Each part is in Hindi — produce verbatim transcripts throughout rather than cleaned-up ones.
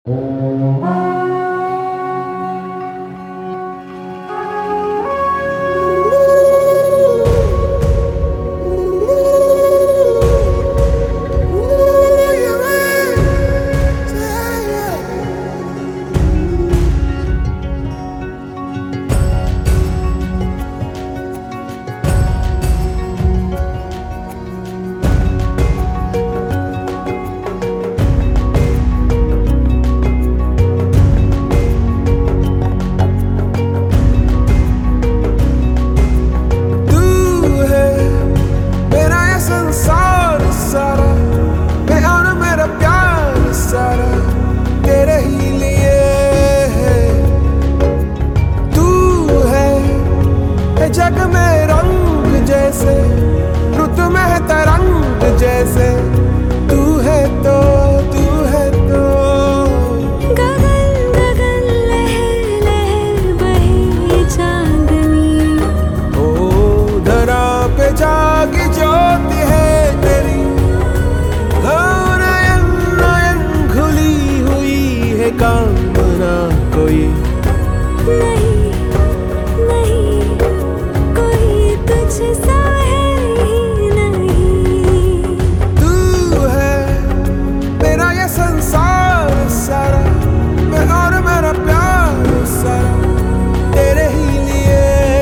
जग में रंग जैसे, रुत में तरंग जैसे, तू है तो तू है तो गगन गगन लहर लहर बहे चांदनी। ओ धरा पे जागी ज्योति है तेरी, हो नयन नयन खुली हुई है कामना कोई नहीं तुझसा है ही नहीं। तू है मेरा ये संसार सारा, मैं और मेरा प्यार सारा तेरे ही लिए।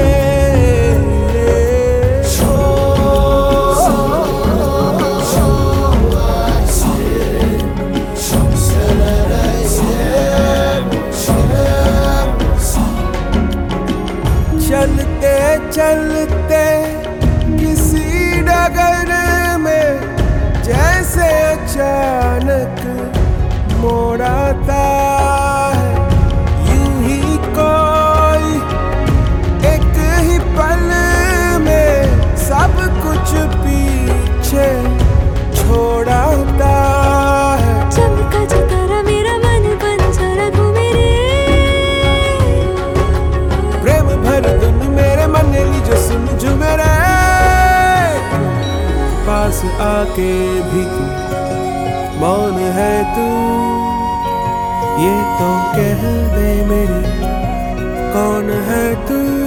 चलते चलते किसी डगर में जैसे अचानक मोड़ आता है, यूं ही कोई एक ही पल में सब कुछ पीछे छोड़ाता है। चमका जो तारा मेरा मन बंजर घूमे रे, प्रेम भर धुन मेरे मन ली जो सुन झूमे रे। पास आके भी तू मौन है तू, ये तो कह दे मेरी कौन है तू।